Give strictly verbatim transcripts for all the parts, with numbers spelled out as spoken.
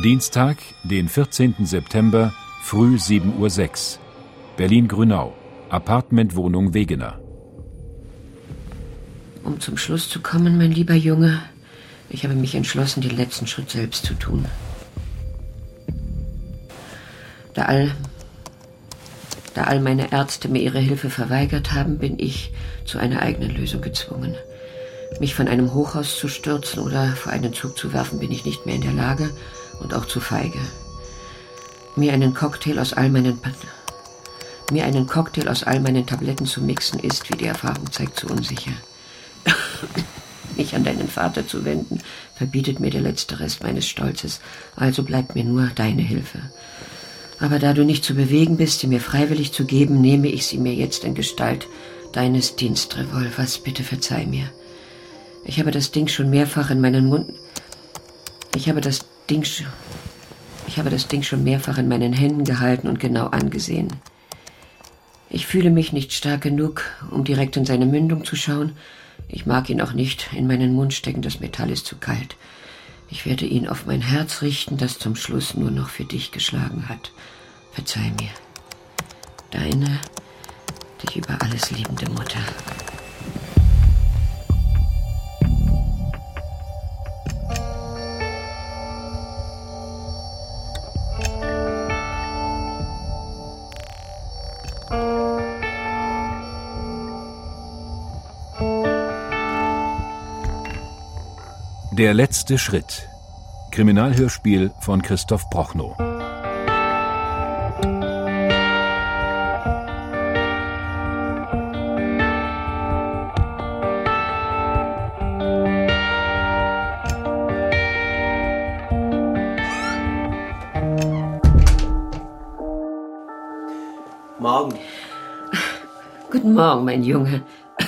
Dienstag, den vierzehnten September, früh sieben Uhr sechs. Berlin-Grünau, Appartementwohnung Wegener. Um zum Schluss zu kommen, mein lieber Junge, ich habe mich entschlossen, den letzten Schritt selbst zu tun. Da all, da all meine Ärzte mir ihre Hilfe verweigert haben, bin ich zu einer eigenen Lösung gezwungen. Mich von einem Hochhaus zu stürzen oder vor einen Zug zu werfen, bin ich nicht mehr in der Lage und auch zu feige. Mir einen Cocktail aus all meinen mir einen Cocktail aus all meinen Tabletten zu mixen, ist, wie die Erfahrung zeigt, zu unsicher. Mich an deinen Vater zu wenden, verbietet mir der letzte Rest meines Stolzes. Also bleibt mir nur deine Hilfe. Aber da du nicht zu bewegen bist, sie mir freiwillig zu geben, nehme ich sie mir jetzt in Gestalt deines Dienstrevolvers. Bitte verzeih mir. Ich habe das Ding schon mehrfach in meinen Mund... Ich habe das Ding schon... Ich habe das Ding schon mehrfach in meinen Händen gehalten und genau angesehen. Ich fühle mich nicht stark genug, um direkt in seine Mündung zu schauen. Ich mag ihn auch nicht in meinen Mund stecken, das Metall ist zu kalt. Ich werde ihn auf mein Herz richten, das zum Schluss nur noch für dich geschlagen hat. Verzeih mir. Deine, dich über alles liebende Mutter. Der letzte Schritt. Kriminalhörspiel von Christoph Prochnow. Morgen. Guten Morgen, mein Junge.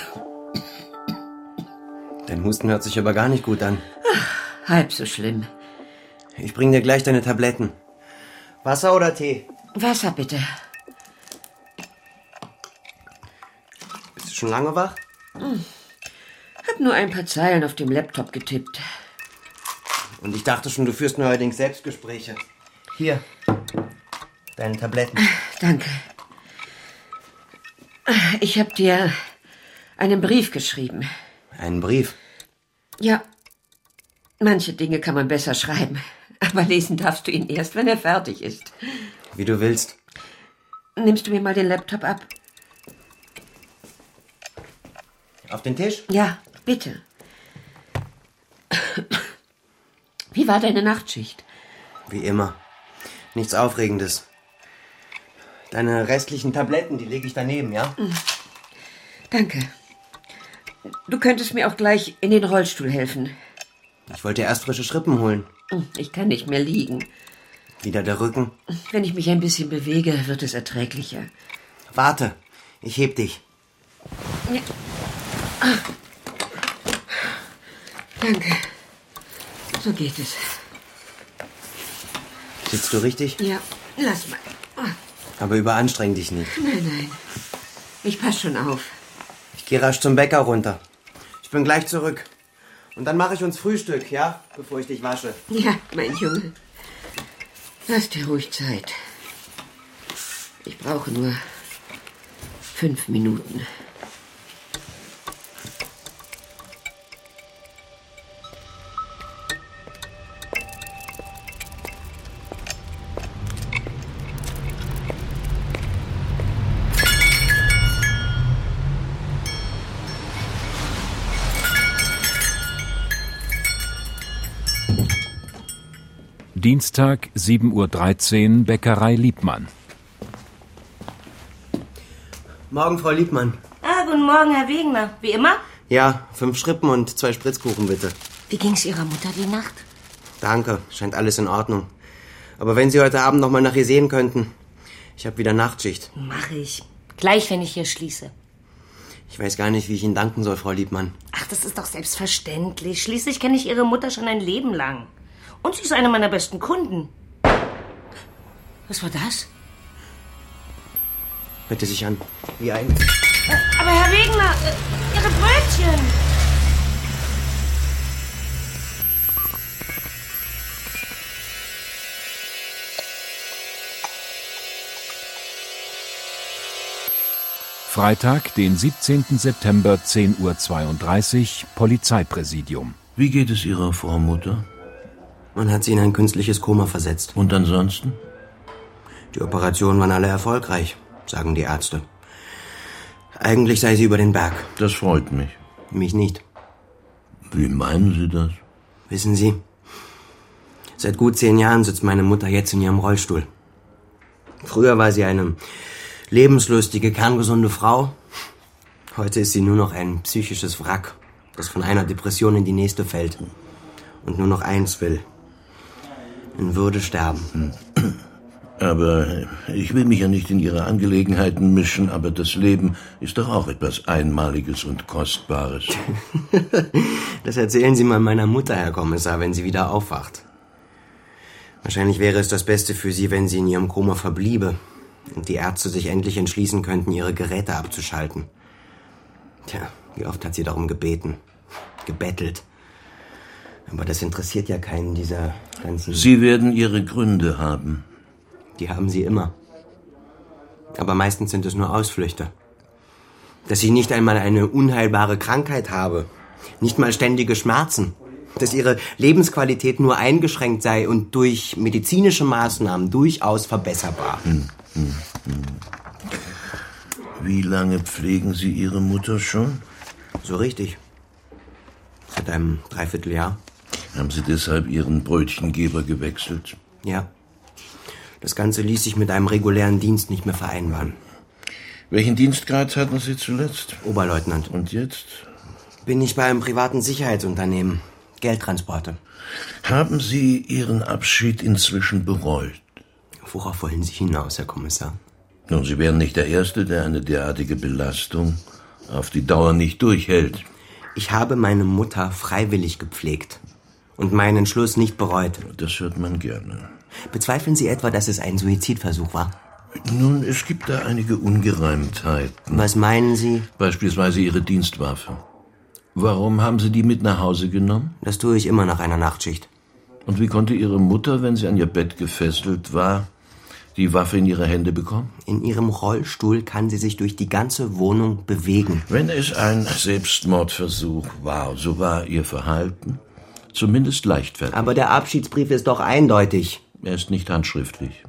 Dein Husten hört sich aber gar nicht gut an. Ach, halb so schlimm. Ich bring dir gleich deine Tabletten. Wasser oder Tee? Wasser, bitte. Bist du schon lange wach? Hm. Hab nur ein paar Zeilen auf dem Laptop getippt. Und ich dachte schon, du führst neuerdings Selbstgespräche. Hier, deine Tabletten. Danke. Ich hab dir einen Brief geschrieben. Einen Brief? Ja, manche Dinge kann man besser schreiben. Aber lesen darfst du ihn erst, wenn er fertig ist. Wie du willst. Nimmst du mir mal den Laptop ab? Auf den Tisch? Ja, bitte. Wie war deine Nachtschicht? Wie immer. Nichts Aufregendes. Deine restlichen Tabletten, die lege ich daneben, ja? Danke. Du könntest mir auch gleich in den Rollstuhl helfen. Ich wollte erst frische Schrippen holen. Ich kann nicht mehr liegen. Wieder der Rücken? Wenn ich mich ein bisschen bewege, wird es erträglicher. Warte, ich heb dich. Ja. Ah. Danke. So geht es. Sitzt du richtig? Ja, lass mal. Ah. Aber überanstreng dich nicht. Nein, nein. Ich pass schon auf. Ich gehe rasch zum Bäcker runter. Ich bin gleich zurück. Und dann mache ich uns Frühstück, ja? Bevor ich dich wasche. Ja, mein Junge. Lass dir ruhig Zeit. Ich brauche nur fünf Minuten. Dienstag, sieben Uhr dreizehn, Bäckerei Liebmann. Morgen, Frau Liebmann. Ah, guten Morgen, Herr Wegener. Wie immer? Ja, fünf Schrippen und zwei Spritzkuchen, bitte. Wie ging's Ihrer Mutter die Nacht? Danke, scheint alles in Ordnung. Aber wenn Sie heute Abend noch mal nach ihr sehen könnten. Ich habe wieder Nachtschicht. Mach ich. Gleich, wenn ich hier schließe. Ich weiß gar nicht, wie ich Ihnen danken soll, Frau Liebmann. Ach, das ist doch selbstverständlich. Schließlich kenne ich Ihre Mutter schon ein Leben lang. Und sie ist eine meiner besten Kunden. Was war das? Hörte sich an wie ein... Aber Herr Wegener, äh, Ihre Brötchen! Freitag, den siebzehnten September, zehn Uhr zweiunddreißig, Polizeipräsidium. Wie geht es Ihrer Frau Mutter? Man hat sie in ein künstliches Koma versetzt. Und ansonsten? Die Operationen waren alle erfolgreich, sagen die Ärzte. Eigentlich sei sie über den Berg. Das freut mich. Mich nicht. Wie meinen Sie das? Wissen Sie, seit gut zehn Jahren sitzt meine Mutter jetzt in ihrem Rollstuhl. Früher war sie eine lebenslustige, kerngesunde Frau. Heute ist sie nur noch ein psychisches Wrack, das von einer Depression in die nächste fällt und nur noch eins will: in Würde sterben. Aber ich will mich ja nicht in Ihre Angelegenheiten mischen, aber das Leben ist doch auch etwas Einmaliges und Kostbares. Das erzählen Sie mal meiner Mutter, Herr Kommissar, wenn sie wieder aufwacht. Wahrscheinlich wäre es das Beste für sie, wenn sie in ihrem Koma verbliebe und die Ärzte sich endlich entschließen könnten, ihre Geräte abzuschalten. Tja, wie oft hat sie darum gebeten, gebettelt. Aber das interessiert ja keinen dieser ganzen... Sie werden Ihre Gründe haben. Die haben sie immer. Aber meistens sind es nur Ausflüchte. Dass ich nicht einmal eine unheilbare Krankheit habe, nicht mal ständige Schmerzen, dass ihre Lebensqualität nur eingeschränkt sei und durch medizinische Maßnahmen durchaus verbesserbar. Hm, hm, hm. Wie lange pflegen Sie Ihre Mutter schon? So richtig. Seit einem Dreivierteljahr. Haben Sie deshalb Ihren Brötchengeber gewechselt? Ja. Das Ganze ließ sich mit einem regulären Dienst nicht mehr vereinbaren. Welchen Dienstgrad hatten Sie zuletzt? Oberleutnant. Und jetzt? Bin ich bei einem privaten Sicherheitsunternehmen. Geldtransporte. Haben Sie Ihren Abschied inzwischen bereut? Worauf wollen Sie hinaus, Herr Kommissar? Nun, Sie wären nicht der Erste, der eine derartige Belastung auf die Dauer nicht durchhält. Ich habe meine Mutter freiwillig gepflegt und meinen Entschluss nicht bereut. Das hört man gerne. Bezweifeln Sie etwa, dass es ein Suizidversuch war? Nun, es gibt da einige Ungereimtheiten. Was meinen Sie? Beispielsweise Ihre Dienstwaffe. Warum haben Sie die mit nach Hause genommen? Das tue ich immer nach einer Nachtschicht. Und wie konnte Ihre Mutter, wenn sie an ihr Bett gefesselt war, die Waffe in ihre Hände bekommen? In ihrem Rollstuhl kann sie sich durch die ganze Wohnung bewegen. Wenn es ein Selbstmordversuch war, so war ihr Verhalten zumindest leichtfertig. Aber der Abschiedsbrief ist doch eindeutig. Er ist nicht handschriftlich.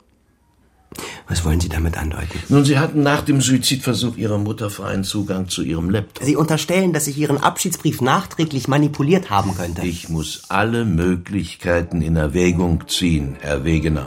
Was wollen Sie damit andeuten? Nun, Sie hatten nach dem Suizidversuch Ihrer Mutter freien Zugang zu Ihrem Laptop. Sie unterstellen, dass ich Ihren Abschiedsbrief nachträglich manipuliert haben könnte. Ich muss alle Möglichkeiten in Erwägung ziehen, Herr Wegener.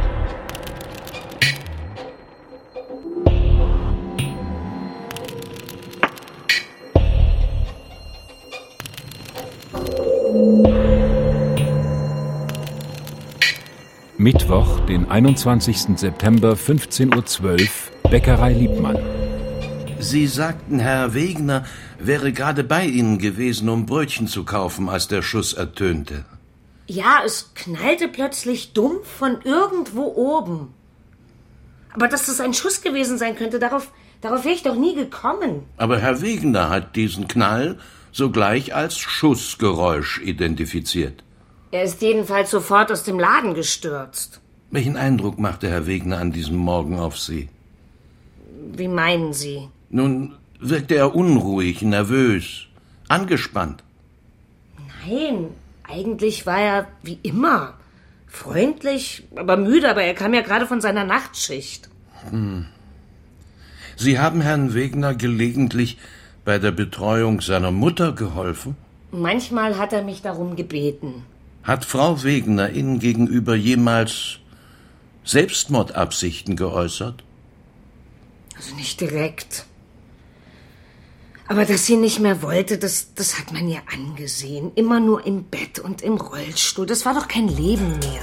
Mittwoch, den einundzwanzigsten September, fünfzehn Uhr zwölf, Bäckerei Liebmann. Sie sagten, Herr Wegener wäre gerade bei Ihnen gewesen, um Brötchen zu kaufen, als der Schuss ertönte. Ja, es knallte plötzlich dumpf von irgendwo oben. Aber dass das ein Schuss gewesen sein könnte, darauf, darauf wäre ich doch nie gekommen. Aber Herr Wegener hat diesen Knall sogleich als Schussgeräusch identifiziert. Er ist jedenfalls sofort aus dem Laden gestürzt. Welchen Eindruck machte Herr Wegener an diesem Morgen auf Sie? Wie meinen Sie? Nun, wirkte er unruhig, nervös, angespannt? Nein, eigentlich war er wie immer. Freundlich, aber müde, aber er kam ja gerade von seiner Nachtschicht. Hm. Sie haben Herrn Wegener gelegentlich bei der Betreuung seiner Mutter geholfen? Manchmal hat er mich darum gebeten. Hat Frau Wegener Ihnen gegenüber jemals Selbstmordabsichten geäußert? Also nicht direkt. Aber dass sie nicht mehr wollte, das, das hat man ihr angesehen. Immer nur im Bett und im Rollstuhl. Das war doch kein Leben mehr.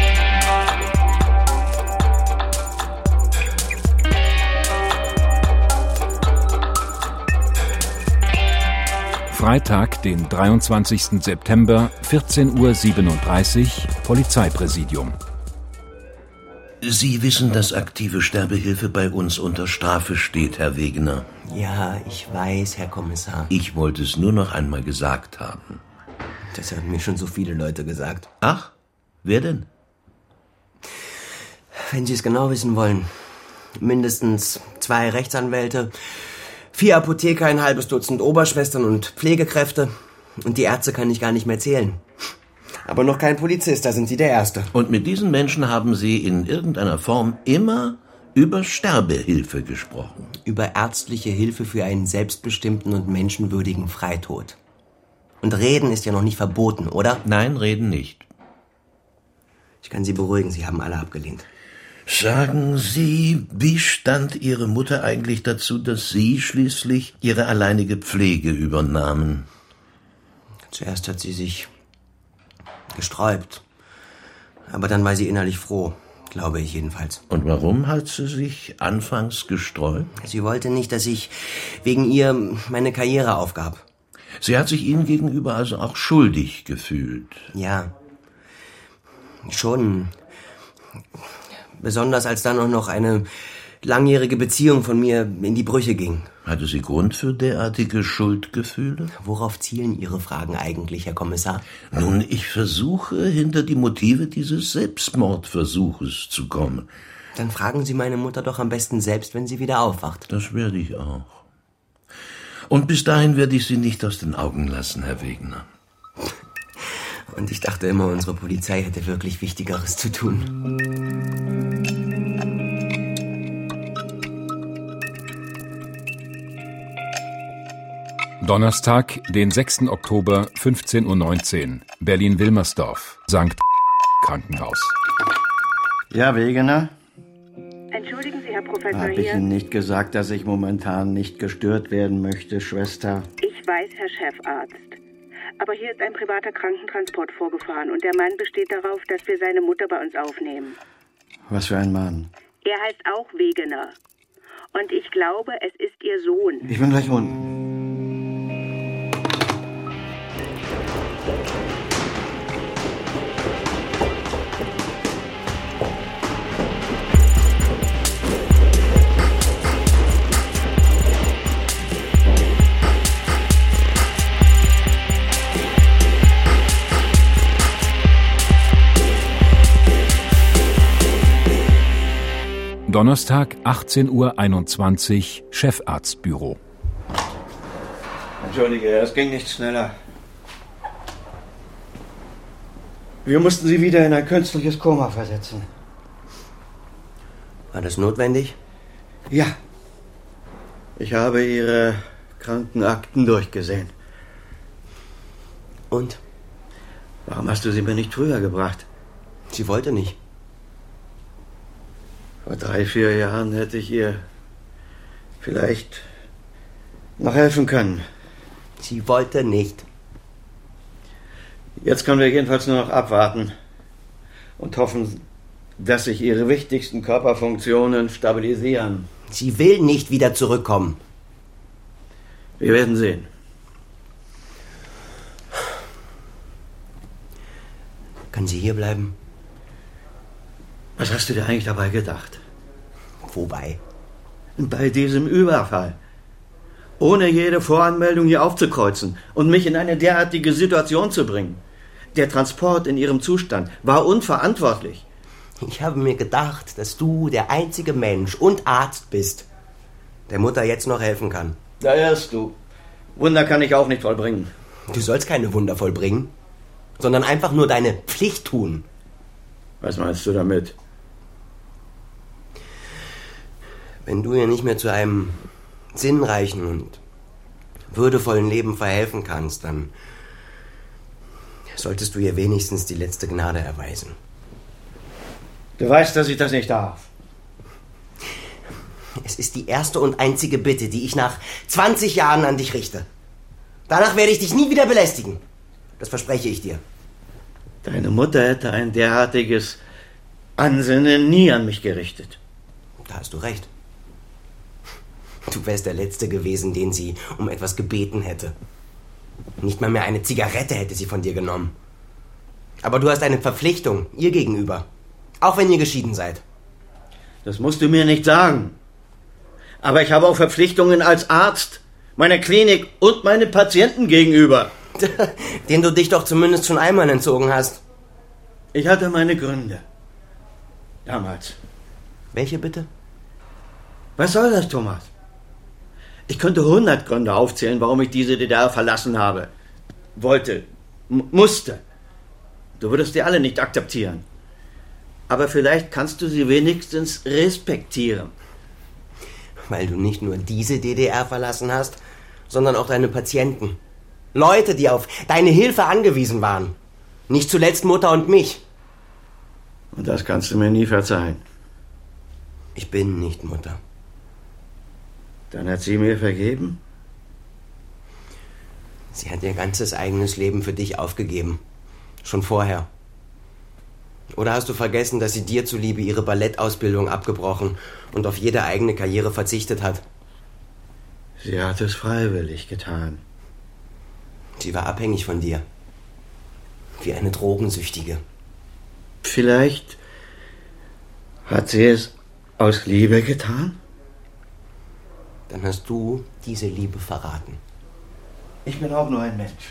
Freitag, den dreiundzwanzigsten September, vierzehn Uhr siebenunddreißig, Polizeipräsidium. Sie wissen, dass aktive Sterbehilfe bei uns unter Strafe steht, Herr Wegener. Ja, ich weiß, Herr Kommissar. Ich wollte es nur noch einmal gesagt haben. Das haben mir schon so viele Leute gesagt. Ach, wer denn? Wenn Sie es genau wissen wollen, mindestens zwei Rechtsanwälte, vier Apotheker, ein halbes Dutzend Oberschwestern und Pflegekräfte. Und die Ärzte kann ich gar nicht mehr zählen. Aber noch kein Polizist, da sind Sie der Erste. Und mit diesen Menschen haben Sie in irgendeiner Form immer über Sterbehilfe gesprochen. Über ärztliche Hilfe für einen selbstbestimmten und menschenwürdigen Freitod. Und reden ist ja noch nicht verboten, oder? Nein, reden nicht. Ich kann Sie beruhigen, Sie haben alle abgelehnt. Sagen Sie, wie stand Ihre Mutter eigentlich dazu, dass Sie schließlich Ihre alleinige Pflege übernahmen? Zuerst hat sie sich gesträubt. Aber dann war sie innerlich froh, glaube ich jedenfalls. Und warum hat sie sich anfangs gesträubt? Sie wollte nicht, dass ich wegen ihr meine Karriere aufgab. Sie hat sich Ihnen gegenüber also auch schuldig gefühlt? Ja, schon. Besonders als dann auch noch eine langjährige Beziehung von mir in die Brüche ging. Hatte sie Grund für derartige Schuldgefühle? Worauf zielen Ihre Fragen eigentlich, Herr Kommissar? Nun, ich versuche, hinter die Motive dieses Selbstmordversuches zu kommen. Dann fragen Sie meine Mutter doch am besten selbst, wenn sie wieder aufwacht. Das werde ich auch. Und bis dahin werde ich Sie nicht aus den Augen lassen, Herr Wegener. Und ich dachte immer, unsere Polizei hätte wirklich Wichtigeres zu tun. Donnerstag, den sechsten Oktober, fünfzehn Uhr neunzehn, Berlin-Wilmersdorf, Sankt Krankenhaus. Ja, Wegener? Entschuldigen Sie, Herr Professor, Hab ich hier. Ihnen nicht gesagt, dass ich momentan nicht gestört werden möchte, Schwester? Ich weiß, Herr Chefarzt. Aber hier ist ein privater Krankentransport vorgefahren und der Mann besteht darauf, dass wir seine Mutter bei uns aufnehmen. Was für ein Mann? Er heißt auch Wegener. Und ich glaube, es ist Ihr Sohn. Ich bin gleich unten. Donnerstag, achtzehn Uhr einundzwanzig, Chefarztbüro. Entschuldige, es ging nicht schneller. Wir mussten Sie wieder in ein künstliches Koma versetzen. War das notwendig? Ja. Ich habe Ihre Krankenakten durchgesehen. Und? Warum hast du sie mir nicht früher gebracht? Sie wollte nicht. Vor drei, vier Jahren hätte ich ihr vielleicht noch helfen können. Sie wollte nicht. Jetzt können wir jedenfalls nur noch abwarten und hoffen, dass sich ihre wichtigsten Körperfunktionen stabilisieren. Sie will nicht wieder zurückkommen. Wir werden sehen. Können Sie hier bleiben? Was hast du dir eigentlich dabei gedacht? Wobei? Bei diesem Überfall. Ohne jede Voranmeldung hier aufzukreuzen und mich in eine derartige Situation zu bringen. Der Transport in ihrem Zustand war unverantwortlich. Ich habe mir gedacht, dass du der einzige Mensch und Arzt bist, der Mutter jetzt noch helfen kann. Da irrst du. Wunder kann ich auch nicht vollbringen. Du sollst keine Wunder vollbringen, sondern einfach nur deine Pflicht tun. Was meinst du damit? Wenn du ihr nicht mehr zu einem sinnreichen und würdevollen Leben verhelfen kannst, dann solltest du ihr wenigstens die letzte Gnade erweisen. Du weißt, dass ich das nicht darf. Es ist die erste und einzige Bitte, die ich nach zwanzig Jahren an dich richte. Danach werde ich dich nie wieder belästigen. Das verspreche ich dir. Deine Mutter hätte ein derartiges Ansinnen nie an mich gerichtet. Da hast du recht. Du wärst der Letzte gewesen, den sie um etwas gebeten hätte. Nicht mal mehr eine Zigarette hätte sie von dir genommen. Aber du hast eine Verpflichtung ihr gegenüber. Auch wenn ihr geschieden seid. Das musst du mir nicht sagen. Aber ich habe auch Verpflichtungen als Arzt, meiner Klinik und meinen Patienten gegenüber. Den du dich doch zumindest schon einmal entzogen hast. Ich hatte meine Gründe. Damals. Welche bitte? Was soll das, Thomas? Ich könnte hundert Gründe aufzählen, warum ich diese D D R verlassen habe. Wollte, m- musste. Du würdest die alle nicht akzeptieren. Aber vielleicht kannst du sie wenigstens respektieren. Weil du nicht nur diese D D R verlassen hast, sondern auch deine Patienten. Leute, die auf deine Hilfe angewiesen waren. Nicht zuletzt Mutter und mich. Und das kannst du mir nie verzeihen. Ich bin nicht Mutter. Dann hat sie mir vergeben? Sie hat ihr ganzes eigenes Leben für dich aufgegeben. Schon vorher. Oder hast du vergessen, dass sie dir zuliebe ihre Ballettausbildung abgebrochen und auf jede eigene Karriere verzichtet hat? Sie hat es freiwillig getan. Sie war abhängig von dir. Wie eine Drogensüchtige. Vielleicht hat sie es aus Liebe getan? Dann hast du diese Liebe verraten. Ich bin auch nur ein Mensch.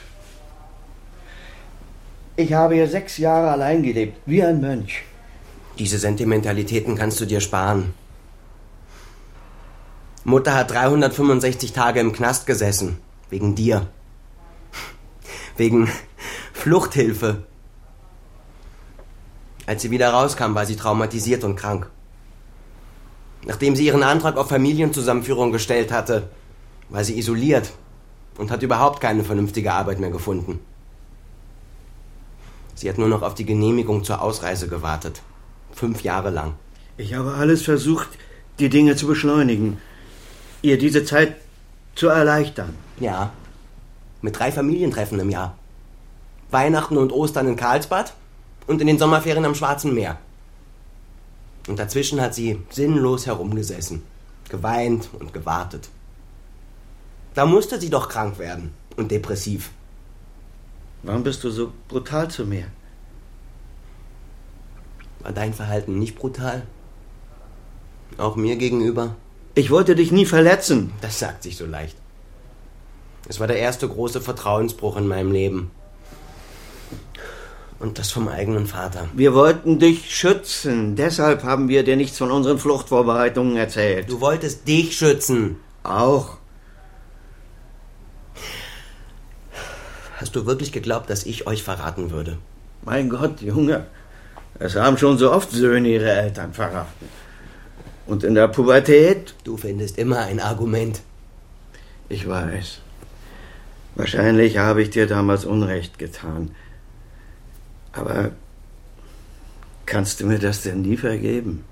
Ich habe hier sechs Jahre allein gelebt, wie ein Mönch. Diese Sentimentalitäten kannst du dir sparen. Mutter hat dreihundertfünfundsechzig Tage im Knast gesessen. Wegen dir. Wegen Fluchthilfe. Als sie wieder rauskam, war sie traumatisiert und krank. Nachdem sie ihren Antrag auf Familienzusammenführung gestellt hatte, war sie isoliert und hat überhaupt keine vernünftige Arbeit mehr gefunden. Sie hat nur noch auf die Genehmigung zur Ausreise gewartet. Fünf Jahre lang. Ich habe alles versucht, die Dinge zu beschleunigen. Ihr diese Zeit zu erleichtern. Ja. Mit drei Familientreffen im Jahr. Weihnachten und Ostern in Karlsbad und in den Sommerferien am Schwarzen Meer. Und dazwischen hat sie sinnlos herumgesessen, geweint und gewartet. Da musste sie doch krank werden und depressiv. Warum bist du so brutal zu mir? War dein Verhalten nicht brutal? Auch mir gegenüber? Ich wollte dich nie verletzen. Das sagt sich so leicht. Es war der erste große Vertrauensbruch in meinem Leben. Und das vom eigenen Vater. Wir wollten dich schützen. Deshalb haben wir dir nichts von unseren Fluchtvorbereitungen erzählt. Du wolltest dich schützen. Auch. Hast du wirklich geglaubt, dass ich euch verraten würde? Mein Gott, Junge. Es haben schon so oft Söhne ihre Eltern verraten. Und in der Pubertät? Du findest immer ein Argument. Ich weiß. Wahrscheinlich habe ich dir damals Unrecht getan. Aber kannst du mir das denn nie vergeben?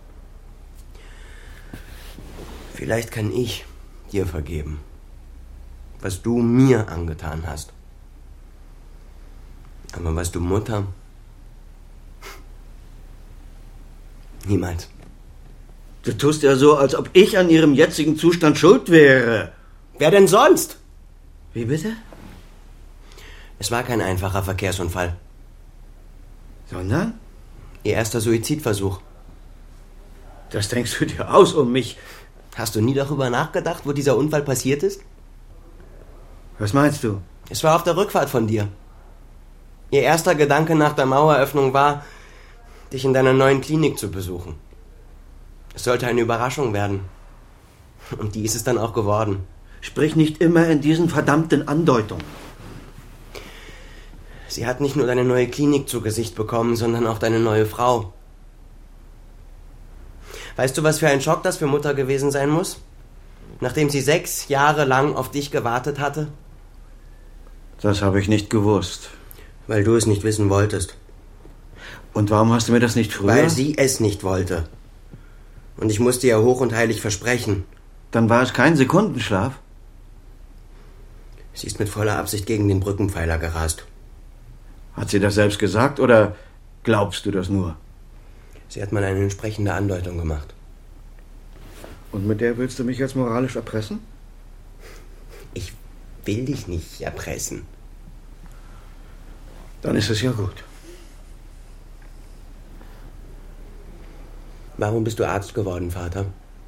Vielleicht kann ich dir vergeben, was du mir angetan hast. Aber was du Mutter? Niemals. Du tust ja so, als ob ich an ihrem jetzigen Zustand schuld wäre. Wer denn sonst? Wie bitte? Es war kein einfacher Verkehrsunfall. Sondern? Ihr erster Suizidversuch. Das denkst du dir aus, um mich... Hast du nie darüber nachgedacht, wo dieser Unfall passiert ist? Was meinst du? Es war auf der Rückfahrt von dir. Ihr erster Gedanke nach der Maueröffnung war, dich in deiner neuen Klinik zu besuchen. Es sollte eine Überraschung werden. Und die ist es dann auch geworden. Sprich nicht immer in diesen verdammten Andeutungen. Sie hat nicht nur deine neue Klinik zu Gesicht bekommen, sondern auch deine neue Frau. Weißt du, was für ein Schock das für Mutter gewesen sein muss? Nachdem sie sechs Jahre lang auf dich gewartet hatte? Das habe ich nicht gewusst. Weil du es nicht wissen wolltest. Und warum hast du mir das nicht früher? Weil sie es nicht wollte. Und ich musste ihr hoch und heilig versprechen. Dann war es kein Sekundenschlaf? Sie ist mit voller Absicht gegen den Brückenpfeiler gerast. Hat sie das selbst gesagt oder glaubst du das nur? Sie hat mal eine entsprechende Andeutung gemacht. Und mit der willst du mich jetzt moralisch erpressen? Ich will dich nicht erpressen. Dann ist es ja gut. Warum bist du Arzt geworden, Vater?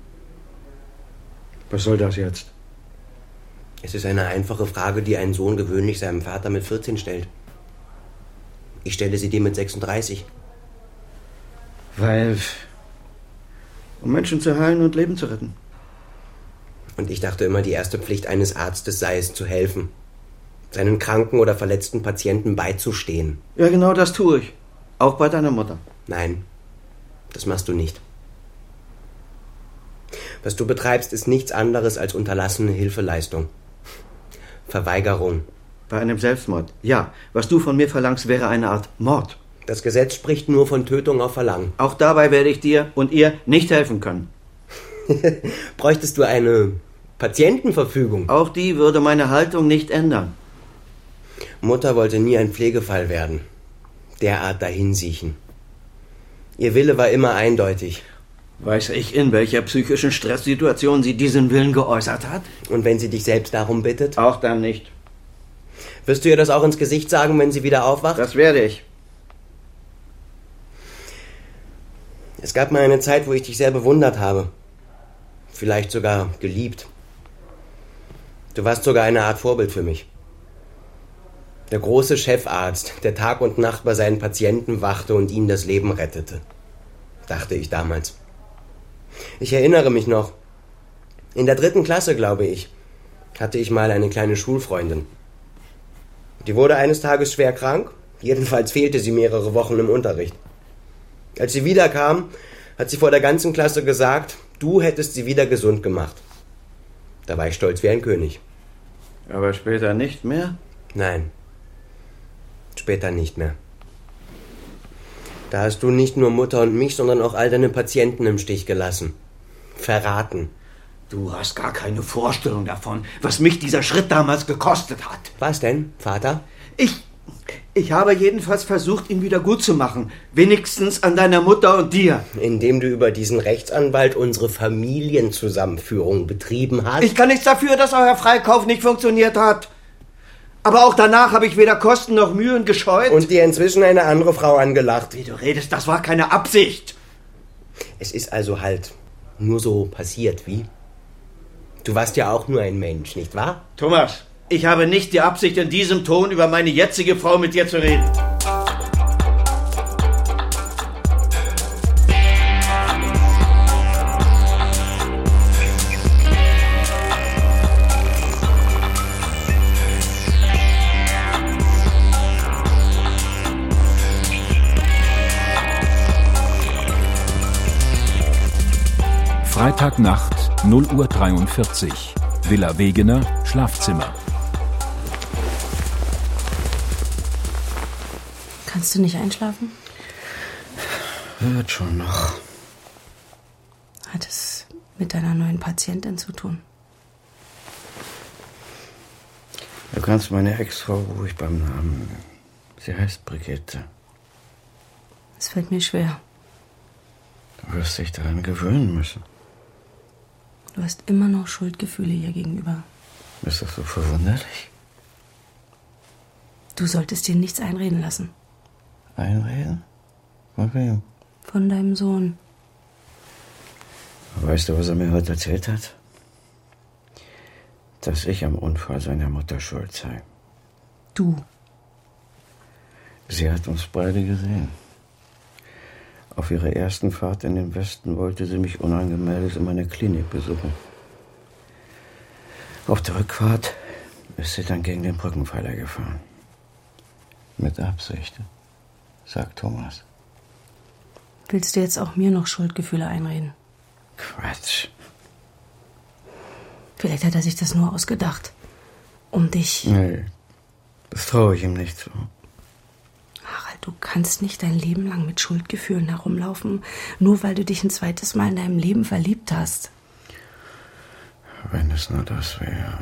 Was soll das jetzt? Es ist eine einfache Frage, die ein Sohn gewöhnlich seinem Vater mit vierzehn stellt. Ich stelle sie dir mit sechsunddreißig. Weil... um Menschen zu heilen und Leben zu retten. Und ich dachte immer, die erste Pflicht eines Arztes sei es, zu helfen. Seinen kranken oder verletzten Patienten beizustehen. Ja, genau das tue ich. Auch bei deiner Mutter. Nein, das machst du nicht. Was du betreibst, ist nichts anderes als unterlassene Hilfeleistung. Verweigerung. Bei einem Selbstmord. Ja, was du von mir verlangst, wäre eine Art Mord. Das Gesetz spricht nur von Tötung auf Verlangen. Auch dabei werde ich dir und ihr nicht helfen können. Bräuchtest du eine Patientenverfügung? Auch die würde meine Haltung nicht ändern. Mutter wollte nie ein Pflegefall werden. Derart dahinsiechen. Ihr Wille war immer eindeutig. Weiß ich, in welcher psychischen Stresssituation sie diesen Willen geäußert hat? Und wenn sie dich selbst darum bittet? Auch dann nicht. Wirst du ihr das auch ins Gesicht sagen, wenn sie wieder aufwacht? Das werde ich. Es gab mal eine Zeit, wo ich dich sehr bewundert habe. Vielleicht sogar geliebt. Du warst sogar eine Art Vorbild für mich. Der große Chefarzt, der Tag und Nacht bei seinen Patienten wachte und ihnen das Leben rettete. Dachte ich damals. Ich erinnere mich noch. In der dritten Klasse, glaube ich, hatte ich mal eine kleine Schulfreundin. Die wurde eines Tages schwer krank. Jedenfalls fehlte sie mehrere Wochen im Unterricht. Als sie wiederkam, hat sie vor der ganzen Klasse gesagt, du hättest sie wieder gesund gemacht. Da war ich stolz wie ein König. Aber später nicht mehr? Nein. Später nicht mehr. Da hast du nicht nur Mutter und mich, sondern auch all deine Patienten im Stich gelassen. Verraten. Du hast gar keine Vorstellung davon, was mich dieser Schritt damals gekostet hat. Was denn, Vater? Ich... Ich habe jedenfalls versucht, ihn wieder gut zu machen. Wenigstens an deiner Mutter und dir. Indem du über diesen Rechtsanwalt unsere Familienzusammenführung betrieben hast? Ich kann nichts dafür, dass euer Freikauf nicht funktioniert hat. Aber auch danach habe ich weder Kosten noch Mühen gescheut. Und dir inzwischen eine andere Frau angelacht. Wie du redest, das war keine Absicht. Es ist also halt nur so passiert, wie? Du warst ja auch nur ein Mensch, nicht wahr? Thomas, ich habe nicht die Absicht, in diesem Ton über meine jetzige Frau mit dir zu reden. Freitagnacht, null Uhr dreiundvierzig. Villa Wegener, Schlafzimmer. Kannst du nicht einschlafen? Wird schon noch. Hat es mit deiner neuen Patientin zu tun? Du kannst meine Ex-Frau ruhig beim Namen nennen. Sie heißt Brigitte. Es fällt mir schwer. Du wirst dich daran gewöhnen müssen. Du hast immer noch Schuldgefühle ihr gegenüber. Ist das so verwunderlich? Du solltest dir nichts einreden lassen. Einreden? Von wem? Von deinem Sohn. Weißt du, was er mir heute erzählt hat? Dass ich am Unfall seiner Mutter schuld sei. Du? Sie hat uns beide gesehen. Auf ihrer ersten Fahrt in den Westen wollte sie mich unangemeldet in meiner Klinik besuchen. Auf der Rückfahrt ist sie dann gegen den Brückenpfeiler gefahren. Mit Absicht, sagt Thomas. Willst du jetzt auch mir noch Schuldgefühle einreden? Quatsch. Vielleicht hat er sich das nur ausgedacht. Um dich... Nee, das traue ich ihm nicht zu. Harald, du kannst nicht dein Leben lang mit Schuldgefühlen herumlaufen, nur weil du dich ein zweites Mal in deinem Leben verliebt hast. Wenn es nur das wäre.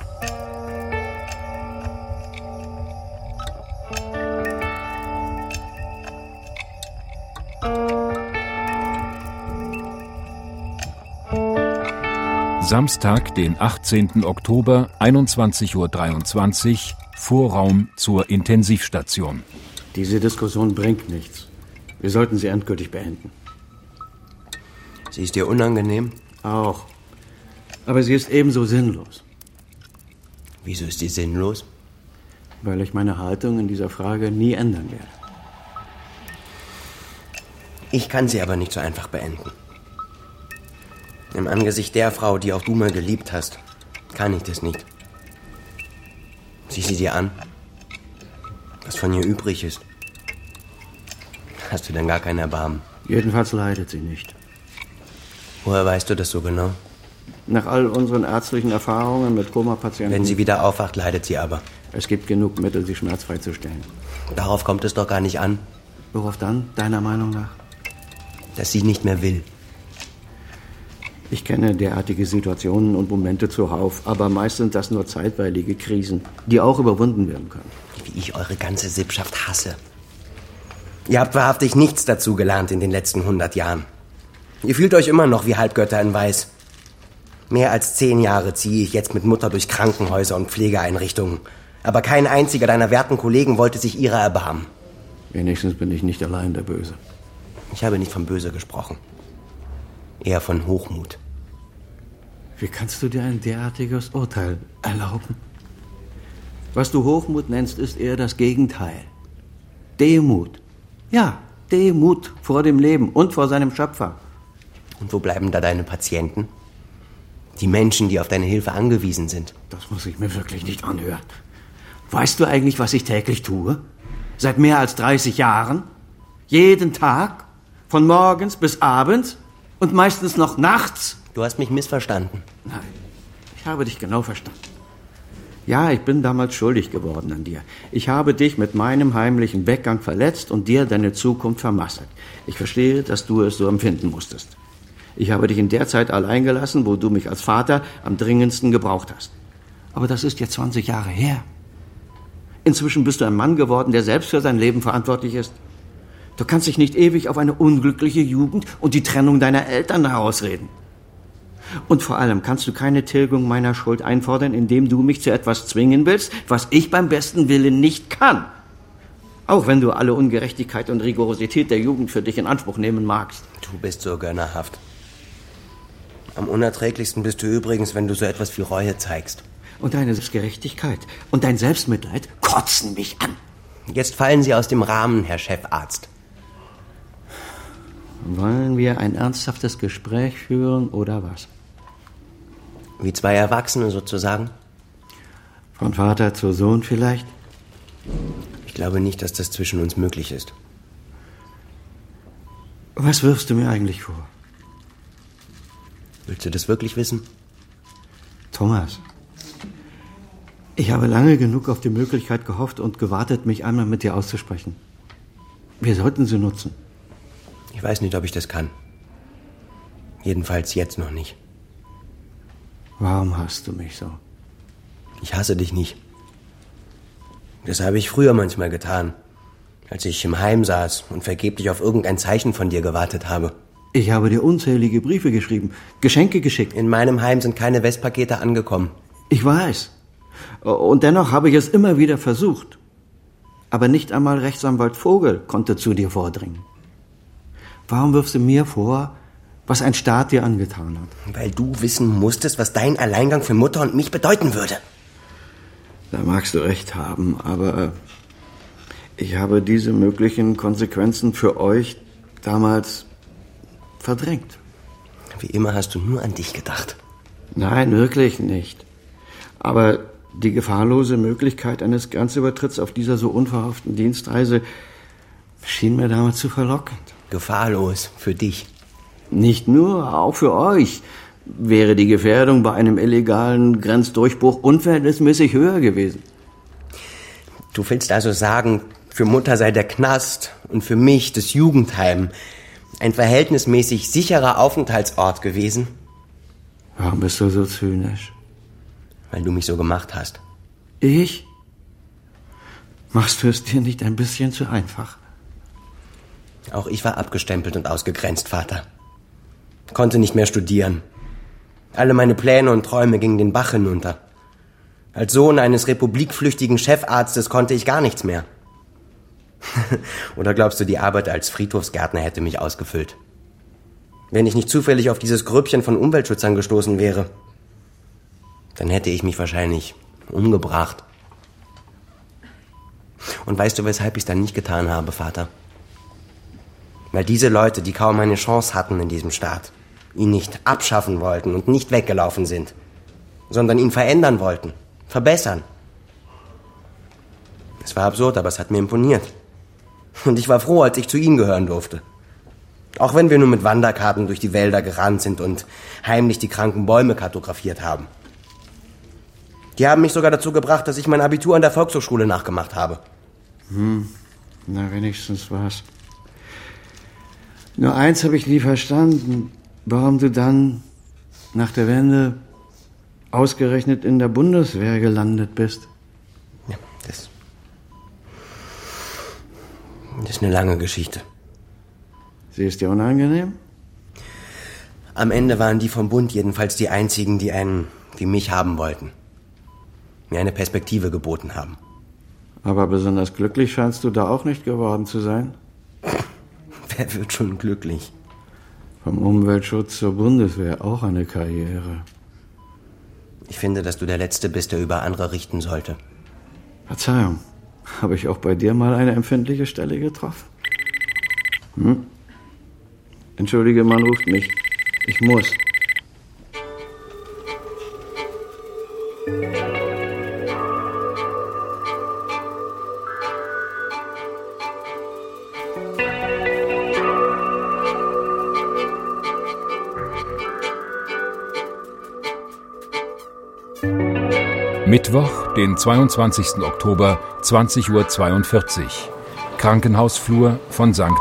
Samstag, den achtzehnten Oktober, einundzwanzig Uhr dreiundzwanzig, Vorraum zur Intensivstation. Diese Diskussion bringt nichts. Wir sollten sie endgültig beenden. Sie ist dir unangenehm? Auch. Aber sie ist ebenso sinnlos. Wieso ist sie sinnlos? Weil ich meine Haltung in dieser Frage nie ändern werde. Ich kann sie aber nicht so einfach beenden. Im Angesicht der Frau, die auch du mal geliebt hast, kann ich das nicht. Sieh sie dir an. Was von ihr übrig ist. Hast du denn gar kein Erbarmen? Jedenfalls leidet sie nicht. Woher weißt du das so genau? Nach all unseren ärztlichen Erfahrungen mit Koma-Patienten... Wenn sie wieder aufwacht, leidet sie aber. Es gibt genug Mittel, sie schmerzfrei zu stellen. Darauf kommt es doch gar nicht an. Worauf dann, deiner Meinung nach? Dass sie nicht mehr will. Ich kenne derartige Situationen und Momente zuhauf, aber meist sind das nur zeitweilige Krisen, die auch überwunden werden können. Wie ich eure ganze Sippschaft hasse. Ihr habt wahrhaftig nichts dazu gelernt in den letzten hundert Jahren. Ihr fühlt euch immer noch wie Halbgötter in Weiß. Mehr als zehn Jahre ziehe ich jetzt mit Mutter durch Krankenhäuser und Pflegeeinrichtungen. Aber kein einziger deiner werten Kollegen wollte sich ihrer erbarmen. Wenigstens bin ich nicht allein der Böse. Ich habe nicht von Böse gesprochen. Eher von Hochmut. Wie kannst du dir ein derartiges Urteil erlauben? Was du Hochmut nennst, ist eher das Gegenteil. Demut. Ja, Demut vor dem Leben und vor seinem Schöpfer. Und wo bleiben da deine Patienten? Die Menschen, die auf deine Hilfe angewiesen sind. Das muss ich mir wirklich nicht anhören. Weißt du eigentlich, was ich täglich tue? Seit mehr als dreißig Jahren? Jeden Tag? Von morgens bis abends? Und meistens noch nachts? Du hast mich missverstanden. Nein, ich habe dich genau verstanden. Ja, ich bin damals schuldig geworden an dir. Ich habe dich mit meinem heimlichen Weggang verletzt und dir deine Zukunft vermasselt. Ich verstehe, dass du es so empfinden musstest. Ich habe dich in der Zeit allein gelassen, wo du mich als Vater am dringendsten gebraucht hast. Aber das ist jetzt zwanzig Jahre her. Inzwischen bist du ein Mann geworden, der selbst für sein Leben verantwortlich ist. Du kannst dich nicht ewig auf eine unglückliche Jugend und die Trennung deiner Eltern herausreden. Und vor allem kannst du keine Tilgung meiner Schuld einfordern, indem du mich zu etwas zwingen willst, was ich beim besten Willen nicht kann. Auch wenn du alle Ungerechtigkeit und Rigorosität der Jugend für dich in Anspruch nehmen magst. Du bist so gönnerhaft. Am unerträglichsten bist du übrigens, wenn du so etwas wie Reue zeigst. Und deine Selbstgerechtigkeit und dein Selbstmitleid kotzen mich an. Jetzt fallen Sie aus dem Rahmen, Herr Chefarzt. Wollen wir ein ernsthaftes Gespräch führen oder was? Wie zwei Erwachsene sozusagen? Von Vater zu Sohn vielleicht? Ich glaube nicht, dass das zwischen uns möglich ist. Was wirfst du mir eigentlich vor? Willst du das wirklich wissen? Thomas, ich habe lange genug auf die Möglichkeit gehofft und gewartet, mich einmal mit dir auszusprechen. Wir sollten sie nutzen. Ich weiß nicht, ob ich das kann. Jedenfalls jetzt noch nicht. Warum hasst du mich so? Ich hasse dich nicht. Das habe ich früher manchmal getan, als ich im Heim saß und vergeblich auf irgendein Zeichen von dir gewartet habe. Ich habe dir unzählige Briefe geschrieben, Geschenke geschickt. In meinem Heim sind keine Westpakete angekommen. Ich weiß. Und dennoch habe ich es immer wieder versucht. Aber nicht einmal Rechtsanwalt Vogel konnte zu dir vordringen. Warum wirfst du mir vor, was ein Staat dir angetan hat? Weil du wissen musstest, was dein Alleingang für Mutter und mich bedeuten würde. Da magst du recht haben, aber ich habe diese möglichen Konsequenzen für euch damals verdrängt. Wie immer hast du nur an dich gedacht. Nein, wirklich nicht. Aber die gefahrlose Möglichkeit eines Grenzübertritts auf dieser so unverhofften Dienstreise schien mir damals zu verlockend. Gefahrlos für dich. Nicht nur, auch für euch wäre die Gefährdung bei einem illegalen Grenzdurchbruch unverhältnismäßig höher gewesen. Du willst also sagen, für Mutter sei der Knast und für mich das Jugendheim ein verhältnismäßig sicherer Aufenthaltsort gewesen? Warum bist du so zynisch? Weil du mich so gemacht hast. Ich? Machst du es dir nicht ein bisschen zu einfach? Auch ich war abgestempelt und ausgegrenzt, Vater. Konnte nicht mehr studieren. Alle meine Pläne und Träume gingen den Bach hinunter. Als Sohn eines republikflüchtigen Chefarztes konnte ich gar nichts mehr. Oder glaubst du, die Arbeit als Friedhofsgärtner hätte mich ausgefüllt? Wenn ich nicht zufällig auf dieses Grüppchen von Umweltschützern gestoßen wäre, dann hätte ich mich wahrscheinlich umgebracht. Und weißt du, weshalb ich es dann nicht getan habe, Vater? Weil diese Leute, die kaum eine Chance hatten in diesem Staat, ihn nicht abschaffen wollten und nicht weggelaufen sind, sondern ihn verändern wollten, verbessern. Es war absurd, aber es hat mir imponiert. Und ich war froh, als ich zu ihnen gehören durfte. Auch wenn wir nur mit Wanderkarten durch die Wälder gerannt sind und heimlich die kranken Bäume kartografiert haben. Die haben mich sogar dazu gebracht, dass ich mein Abitur an der Volkshochschule nachgemacht habe. Hm, na wenigstens was. Nur eins habe ich nie verstanden, warum du dann nach der Wende ausgerechnet in der Bundeswehr gelandet bist. Ja, das, das ist eine lange Geschichte. Sie ist dir unangenehm? Am Ende waren die vom Bund jedenfalls die einzigen, die einen wie mich haben wollten. Mir eine Perspektive geboten haben. Aber besonders glücklich scheinst du da auch nicht geworden zu sein? Wer wird schon glücklich? Vom Umweltschutz zur Bundeswehr auch eine Karriere. Ich finde, dass du der Letzte bist, der über andere richten sollte. Verzeihung, habe ich auch bei dir mal eine empfindliche Stelle getroffen? Hm? Entschuldige, man ruft mich. Ich muss. Mittwoch, den zweiundzwanzigsten Oktober, zwanzig Uhr zweiundvierzig. Krankenhausflur von Sankt.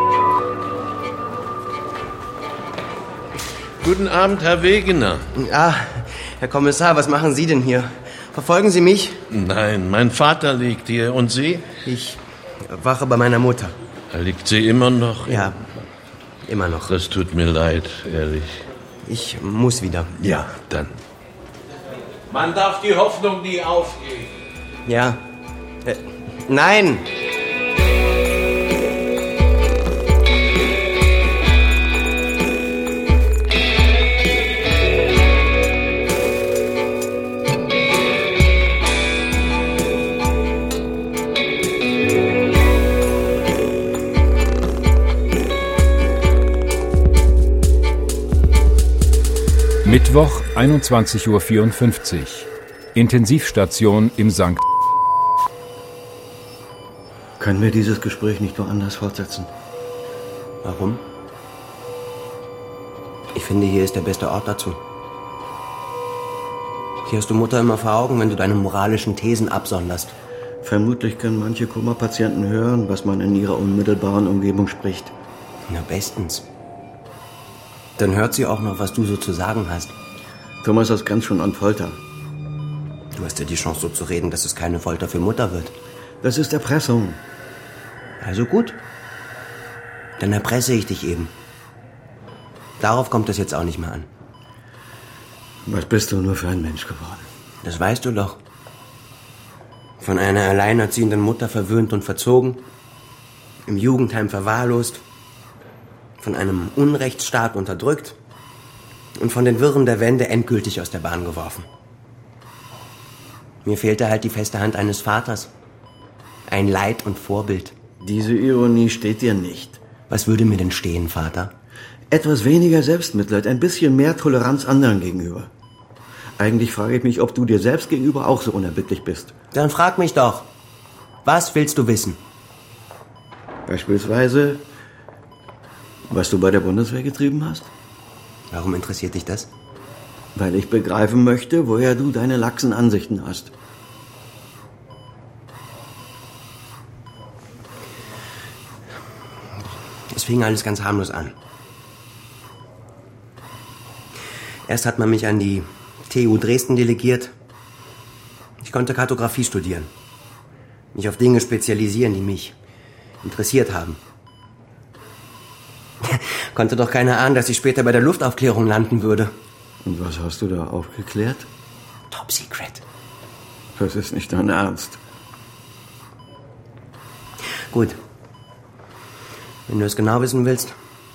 Guten Abend, Herr Wegener. Ah, Herr Kommissar, was machen Sie denn hier? Verfolgen Sie mich? Nein, mein Vater liegt hier. Und Sie? Ich wache bei meiner Mutter. Da liegt sie immer noch? Ja, immer noch. Das tut mir leid, ehrlich. Ich muss wieder. Ja, dann. Man darf die Hoffnung nie aufgeben. Ja. Äh, nein! Mittwoch, einundzwanzig Uhr vierundfünfzig. Intensivstation im Sankt. Können wir dieses Gespräch nicht woanders fortsetzen? Warum? Ich finde, hier ist der beste Ort dazu. Hier hast du Mutter immer vor Augen, wenn du deine moralischen Thesen absonderst. Vermutlich können manche Koma-Patienten hören, was man in ihrer unmittelbaren Umgebung spricht. Na, bestens. Dann hört sie auch noch, was du so zu sagen hast. Thomas ist ganz schön an Folter. Du hast ja die Chance, so zu reden, dass es keine Folter für Mutter wird. Das ist Erpressung. Also gut. Dann erpresse ich dich eben. Darauf kommt es jetzt auch nicht mehr an. Was bist du nur für ein Mensch geworden? Das weißt du doch. Von einer alleinerziehenden Mutter verwöhnt und verzogen, im Jugendheim verwahrlost, von einem Unrechtsstaat unterdrückt und von den Wirren der Wende endgültig aus der Bahn geworfen. Mir fehlte halt die feste Hand eines Vaters. Ein Leit und Vorbild. Diese Ironie steht dir nicht. Was würde mir denn stehen, Vater? Etwas weniger Selbstmitleid, ein bisschen mehr Toleranz anderen gegenüber. Eigentlich frage ich mich, ob du dir selbst gegenüber auch so unerbittlich bist. Dann frag mich doch. Was willst du wissen? Beispielsweise, was du bei der Bundeswehr getrieben hast? Warum interessiert dich das? Weil ich begreifen möchte, woher du deine laxen Ansichten hast. Es fing alles ganz harmlos an. Erst hat man mich an die T U Dresden delegiert. Ich konnte Kartografie studieren. Mich auf Dinge spezialisieren, die mich interessiert haben. Konnte doch keiner ahnen, dass ich später bei der Luftaufklärung landen würde. Und was hast du da aufgeklärt? Top Secret. Das ist nicht dein Ernst. Gut. Wenn du es genau wissen willst.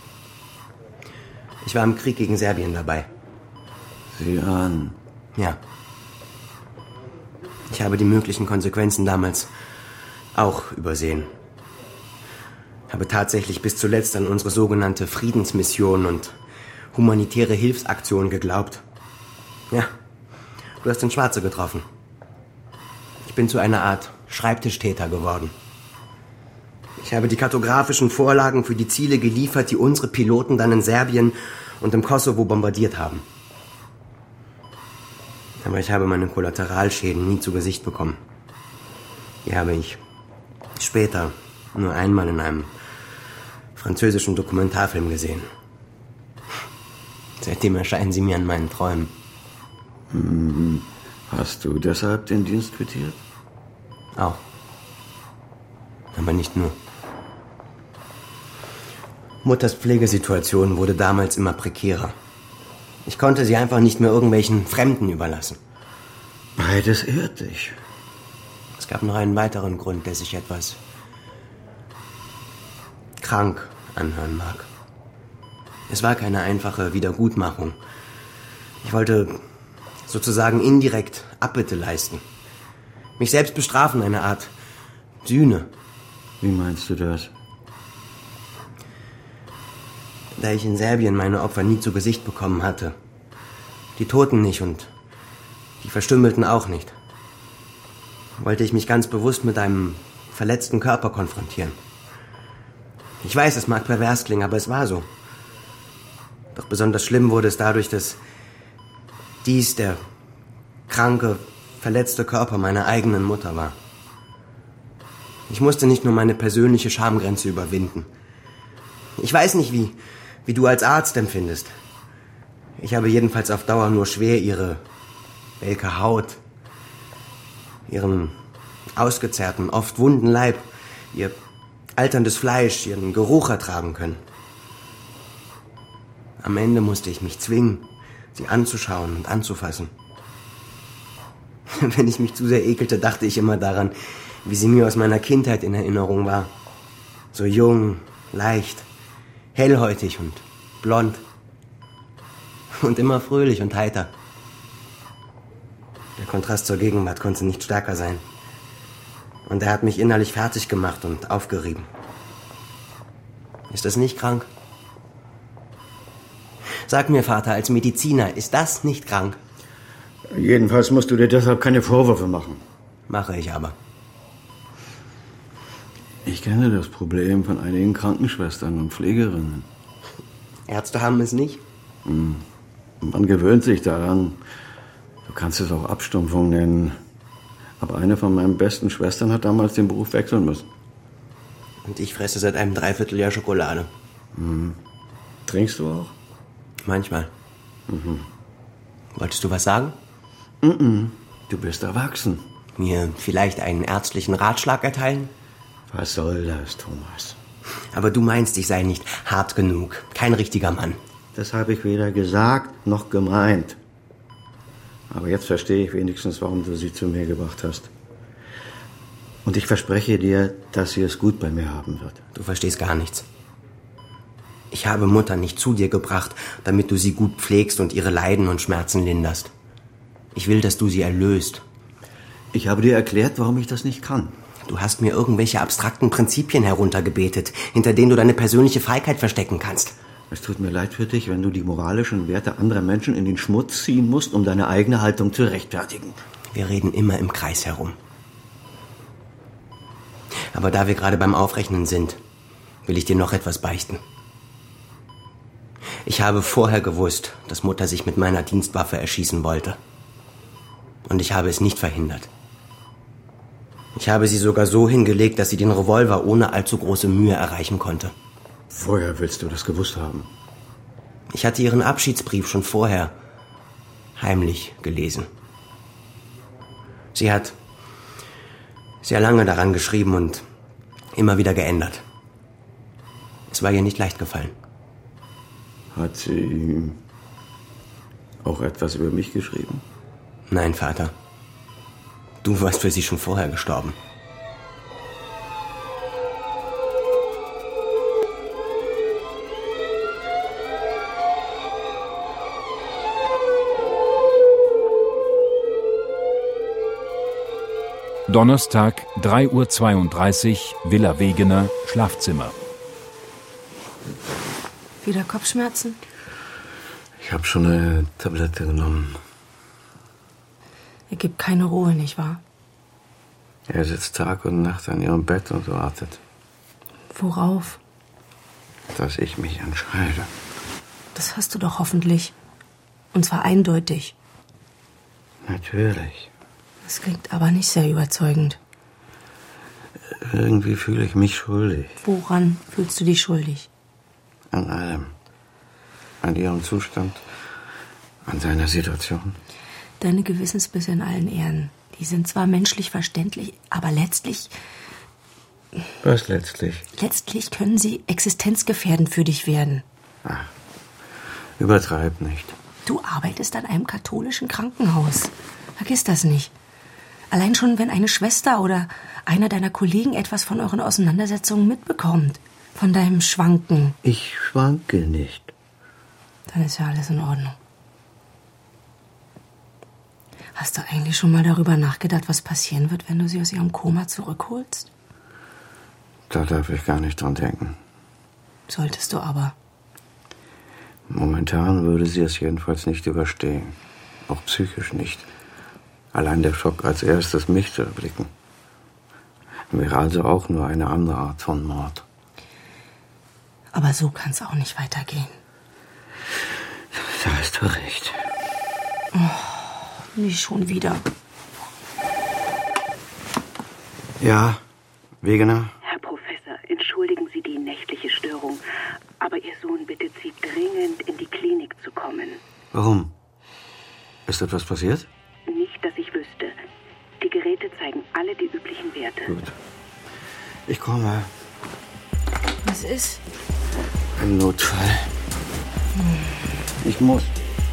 Ich war im Krieg gegen Serbien dabei. Sieh an. Ja. Ich habe die möglichen Konsequenzen damals auch übersehen. Habe tatsächlich bis zuletzt an unsere sogenannte Friedensmission und humanitäre Hilfsaktion geglaubt. Ja, du hast den Schwarze getroffen. Ich bin zu einer Art Schreibtischtäter geworden. Ich habe die kartografischen Vorlagen für die Ziele geliefert, die unsere Piloten dann in Serbien und im Kosovo bombardiert haben. Aber ich habe meine Kollateralschäden nie zu Gesicht bekommen. Die habe ich später nur einmal in einem französischen Dokumentarfilm gesehen. Seitdem erscheinen sie mir in meinen Träumen. Hm, hast du deshalb den Dienst quittiert? Auch. Aber nicht nur. Mutters Pflegesituation wurde damals immer prekärer. Ich konnte sie einfach nicht mehr irgendwelchen Fremden überlassen. Beides irrt dich. Es gab noch einen weiteren Grund, der sich etwas krank anhören mag. Es war keine einfache Wiedergutmachung. Ich wollte sozusagen indirekt Abbitte leisten. Mich selbst bestrafen, eine Art Sühne. Wie meinst du das? Da ich in Serbien meine Opfer nie zu Gesicht bekommen hatte. Die Toten nicht und die Verstümmelten auch nicht. Wollte ich mich ganz bewusst mit einem verletzten Körper konfrontieren. Ich weiß, es mag pervers klingen, aber es war so. Doch besonders schlimm wurde es dadurch, dass dies der kranke, verletzte Körper meiner eigenen Mutter war. Ich musste nicht nur meine persönliche Schamgrenze überwinden. Ich weiß nicht, wie, wie du als Arzt empfindest. Ich habe jedenfalls auf Dauer nur schwer ihre welke Haut, ihren ausgezerrten, oft wunden Leib, ihr alterndes Fleisch, ihren Geruch ertragen können. Am Ende musste ich mich zwingen, sie anzuschauen und anzufassen. Wenn ich mich zu sehr ekelte, dachte ich immer daran, wie sie mir aus meiner Kindheit in Erinnerung war. So jung, leicht, hellhäutig und blond. Und immer fröhlich und heiter. Der Kontrast zur Gegenwart konnte nicht stärker sein. Und er hat mich innerlich fertig gemacht und aufgerieben. Ist das nicht krank? Sag mir, Vater, als Mediziner, ist das nicht krank? Jedenfalls musst du dir deshalb keine Vorwürfe machen. Mache ich aber. Ich kenne das Problem von einigen Krankenschwestern und Pflegerinnen. Ärzte haben es nicht? Hm. Man gewöhnt sich daran. Du kannst es auch Abstumpfung nennen. Aber eine von meinen besten Schwestern hat damals den Beruf wechseln müssen. Und ich fresse seit einem Dreivierteljahr Schokolade. Hm. Trinkst du auch? Manchmal. Mhm. Wolltest du was sagen? Mhm. Du bist erwachsen. Mir vielleicht einen ärztlichen Ratschlag erteilen? Was soll das, Thomas? Aber du meinst, ich sei nicht hart genug. Kein richtiger Mann. Das habe ich weder gesagt noch gemeint. Aber jetzt verstehe ich wenigstens, warum du sie zu mir gebracht hast. Und ich verspreche dir, dass sie es gut bei mir haben wird. Du verstehst gar nichts. Ich habe Mutter nicht zu dir gebracht, damit du sie gut pflegst und ihre Leiden und Schmerzen linderst. Ich will, dass du sie erlöst. Ich habe dir erklärt, warum ich das nicht kann. Du hast mir irgendwelche abstrakten Prinzipien heruntergebetet, hinter denen du deine persönliche Feigheit verstecken kannst. Es tut mir leid für dich, wenn du die moralischen Werte anderer Menschen in den Schmutz ziehen musst, um deine eigene Haltung zu rechtfertigen. Wir reden immer im Kreis herum. Aber da wir gerade beim Aufrechnen sind, will ich dir noch etwas beichten. Ich habe vorher gewusst, dass Mutter sich mit meiner Dienstwaffe erschießen wollte. Und ich habe es nicht verhindert. Ich habe sie sogar so hingelegt, dass sie den Revolver ohne allzu große Mühe erreichen konnte. Woher willst du das gewusst haben? Ich hatte ihren Abschiedsbrief schon vorher heimlich gelesen. Sie hat sehr lange daran geschrieben und immer wieder geändert. Es war ihr nicht leicht gefallen. Hat sie auch etwas über mich geschrieben? Nein, Vater. Du warst für sie schon vorher gestorben. Donnerstag, drei Uhr zweiunddreißig, Villa Wegener, Schlafzimmer. Wieder Kopfschmerzen? Ich habe schon eine Tablette genommen. Er gibt keine Ruhe, nicht wahr? Er sitzt Tag und Nacht an ihrem Bett und wartet. Worauf? Dass ich mich entscheide. Das hast du doch hoffentlich. Und zwar eindeutig. Natürlich. Das klingt aber nicht sehr überzeugend. Irgendwie fühle ich mich schuldig. Woran fühlst du dich schuldig? An allem. An ihrem Zustand. An seiner Situation. Deine Gewissensbisse in allen Ehren. Die sind zwar menschlich verständlich, aber letztlich... Was letztlich? Letztlich können sie existenzgefährdend für dich werden. Ach, übertreib nicht. Du arbeitest an einem katholischen Krankenhaus. Vergiss das nicht. Allein schon, wenn eine Schwester oder einer deiner Kollegen etwas von euren Auseinandersetzungen mitbekommt. Von deinem Schwanken. Ich schwanke nicht. Dann ist ja alles in Ordnung. Hast du eigentlich schon mal darüber nachgedacht, was passieren wird, wenn du sie aus ihrem Koma zurückholst? Da darf ich gar nicht dran denken. Solltest du aber. Momentan würde sie es jedenfalls nicht überstehen. Auch psychisch nicht. Allein der Schock als erstes mich zu erblicken. Wäre also auch nur eine andere Art von Mord. Aber so kann es auch nicht weitergehen. Da hast du recht. Oh, nicht schon wieder. Ja, Wegener? Herr Professor, entschuldigen Sie die nächtliche Störung, aber Ihr Sohn bittet Sie dringend, in die Klinik zu kommen. Warum? Ist etwas passiert? Nicht, dass ich wüsste. Die Geräte zeigen alle die üblichen Werte. Gut. Ich komme. Was ist? Ein Notfall. Ich muss.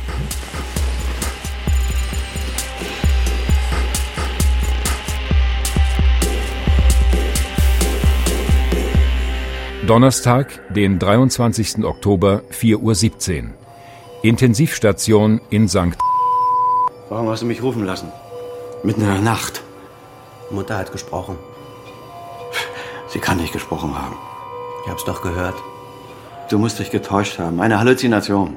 Donnerstag, den dreiundzwanzigsten Oktober, vier Uhr siebzehn. Intensivstation in Sankt. Warum hast du mich rufen lassen? Mitten in der Nacht. Mutter hat gesprochen. Sie kann nicht gesprochen haben. Ich hab's doch gehört. Du musst dich getäuscht haben. Eine Halluzination.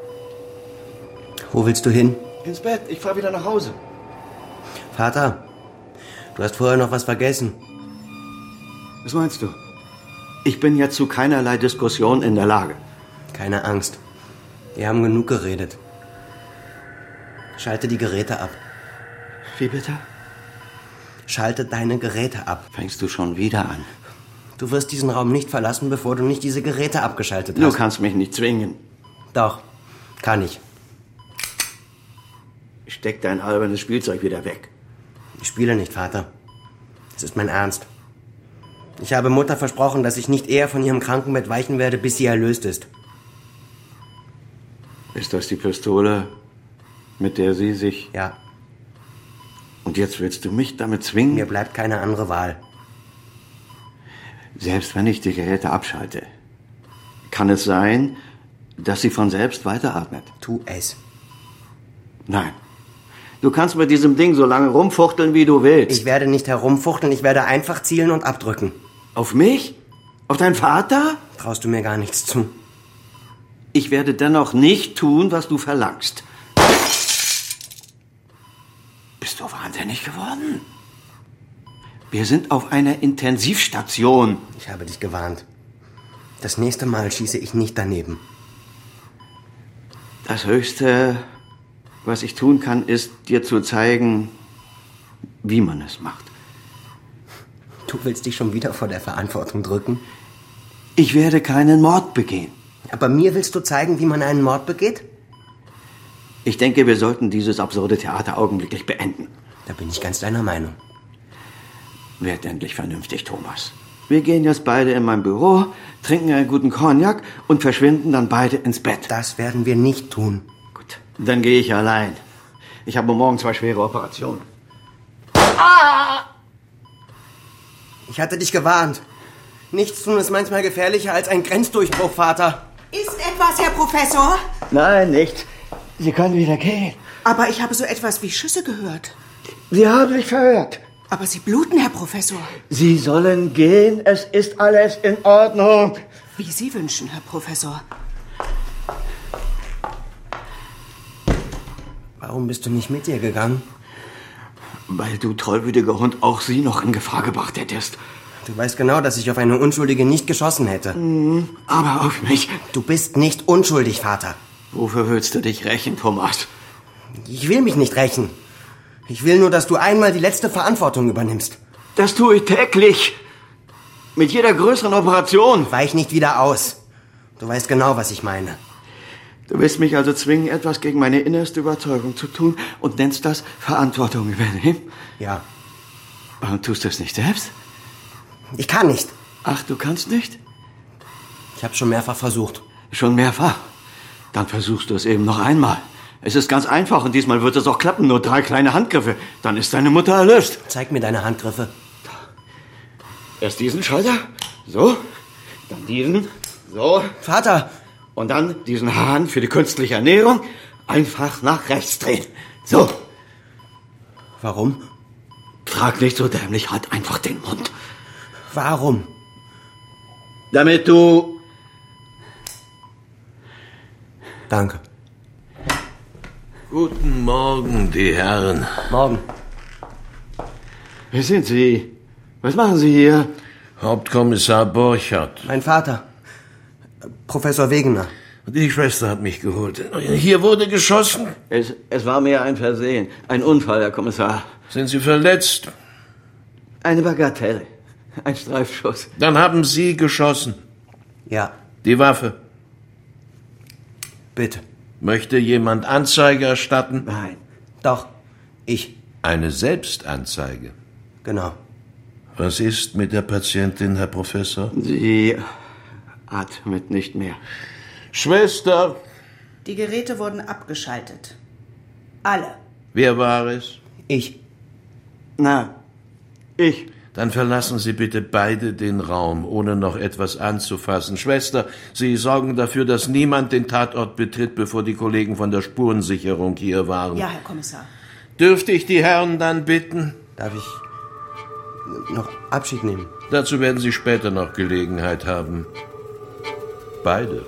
Wo willst du hin? Ins Bett. Ich fahr wieder nach Hause. Vater, du hast vorher noch was vergessen. Was meinst du? Ich bin jetzt zu keinerlei Diskussion in der Lage. Keine Angst. Wir haben genug geredet. Schalte die Geräte ab. Wie bitte? Schalte deine Geräte ab. Fängst du schon wieder an? Du wirst diesen Raum nicht verlassen, bevor du nicht diese Geräte abgeschaltet hast. Du kannst mich nicht zwingen. Doch, kann ich. Steck dein albernes Spielzeug wieder weg. Ich spiele nicht, Vater. Es ist mein Ernst. Ich habe Mutter versprochen, dass ich nicht eher von ihrem Krankenbett weichen werde, bis sie erlöst ist. Ist das die Pistole, mit der sie sich... Ja. Und jetzt willst du mich damit zwingen? Mir bleibt keine andere Wahl. Selbst wenn ich die Geräte abschalte, kann es sein, dass sie von selbst weiteratmet. Tu es. Nein. Du kannst mit diesem Ding so lange rumfuchteln, wie du willst. Ich werde nicht herumfuchteln, ich werde einfach zielen und abdrücken. Auf mich? Auf deinen Vater? Traust du mir gar nichts zu. Ich werde dennoch nicht tun, was du verlangst. Bist du wahnsinnig geworden? Wir sind auf einer Intensivstation. Ich habe dich gewarnt. Das nächste Mal schieße ich nicht daneben. Das Höchste, was ich tun kann, ist, dir zu zeigen, wie man es macht. Du willst dich schon wieder vor der Verantwortung drücken? Ich werde keinen Mord begehen. Aber mir willst du zeigen, wie man einen Mord begeht? Ich denke, wir sollten dieses absurde Theater augenblicklich beenden. Da bin ich ganz deiner Meinung. Werd endlich vernünftig, Thomas. Wir gehen jetzt beide in mein Büro, trinken einen guten Cognac und verschwinden dann beide ins Bett. Das werden wir nicht tun. Gut, dann gehe ich allein. Ich habe morgen zwei schwere Operationen. Ah! Ich hatte dich gewarnt. Nichts tun ist manchmal gefährlicher als ein Grenzdurchbruch, Vater. Ist etwas, Herr Professor? Nein, nicht. Sie können wieder gehen. Aber ich habe so etwas wie Schüsse gehört. Sie haben sich verhört. Aber Sie bluten, Herr Professor. Sie sollen gehen. Es ist alles in Ordnung. Wie Sie wünschen, Herr Professor. Warum bist du nicht mit ihr gegangen? Weil du, tollwütiger Hund, auch sie noch in Gefahr gebracht hättest. Du weißt genau, dass ich auf eine Unschuldige nicht geschossen hätte. Mhm, aber auf mich. Du bist nicht unschuldig, Vater. Wofür willst du dich rächen, Thomas? Ich will mich nicht rächen. Ich will nur, dass du einmal die letzte Verantwortung übernimmst. Das tue ich täglich. Mit jeder größeren Operation. Weich nicht wieder aus. Du weißt genau, was ich meine. Du willst mich also zwingen, etwas gegen meine innerste Überzeugung zu tun und nennst das Verantwortung übernehmen? Ja. Warum tust du es nicht selbst? Ich kann nicht. Ach, du kannst nicht? Ich habe schon mehrfach versucht. Schon mehrfach? Dann versuchst du es eben noch einmal. Es ist ganz einfach und diesmal wird es auch klappen. Nur drei kleine Handgriffe. Dann ist deine Mutter erlöst. Zeig mir deine Handgriffe. Erst diesen Schalter. So. Dann diesen. So. Vater! Und dann diesen Hahn für die künstliche Ernährung einfach nach rechts drehen. So. Warum? Frag nicht so dämlich, halt einfach den Mund. Warum? Damit du... Danke. Guten Morgen, die Herren. Morgen. Wer sind Sie? Was machen Sie hier? Hauptkommissar Borchardt. Mein Vater. Professor Wegener. Die Schwester hat mich geholt. Hier wurde geschossen. Es, es war mehr ein Versehen. Ein Unfall, Herr Kommissar. Sind Sie verletzt? Eine Bagatelle. Ein Streifschuss. Dann haben Sie geschossen. Ja. Die Waffe. Bitte. Möchte jemand Anzeige erstatten? Nein. Doch. Ich. Eine Selbstanzeige? Genau. Was ist mit der Patientin, Herr Professor? Sie atmet nicht mehr. Schwester! Die Geräte wurden abgeschaltet. Alle. Wer war es? Ich. Na, ich. Dann verlassen Sie bitte beide den Raum, ohne noch etwas anzufassen. Schwester, Sie sorgen dafür, dass niemand den Tatort betritt, bevor die Kollegen von der Spurensicherung hier waren. Ja, Herr Kommissar. Dürfte ich die Herren dann bitten? Darf ich noch Abschied nehmen? Dazu werden Sie später noch Gelegenheit haben. Beide.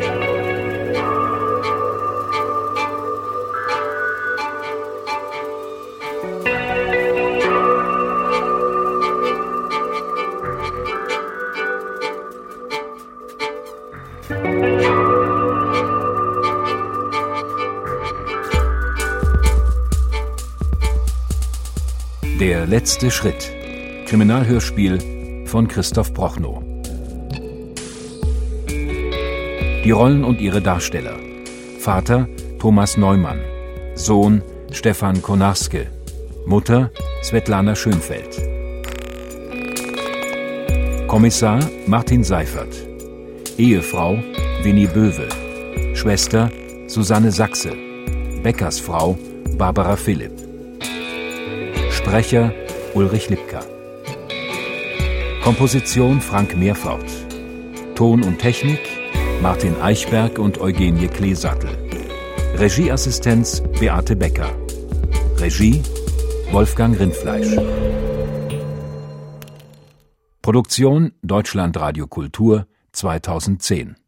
Der letzte Schritt. Kriminalhörspiel von Christoph Prochnow. Die Rollen und ihre Darsteller: Vater Thomas Neumann, Sohn Stefan Konarske, Mutter Svetlana Schönfeld. Kommissar Martin Seifert, Ehefrau Winnie Böwe, Schwester Susanne Sachse, Bäckersfrau Barbara Philipp. Sprecher Ulrich Lipka. Komposition Frank Meerfort. Ton und Technik Martin Eichberg und Eugenie Kleesattel. Regieassistenz Beate Becker. Regie Wolfgang Rindfleisch. Produktion Deutschlandradio Kultur zweitausendzehn.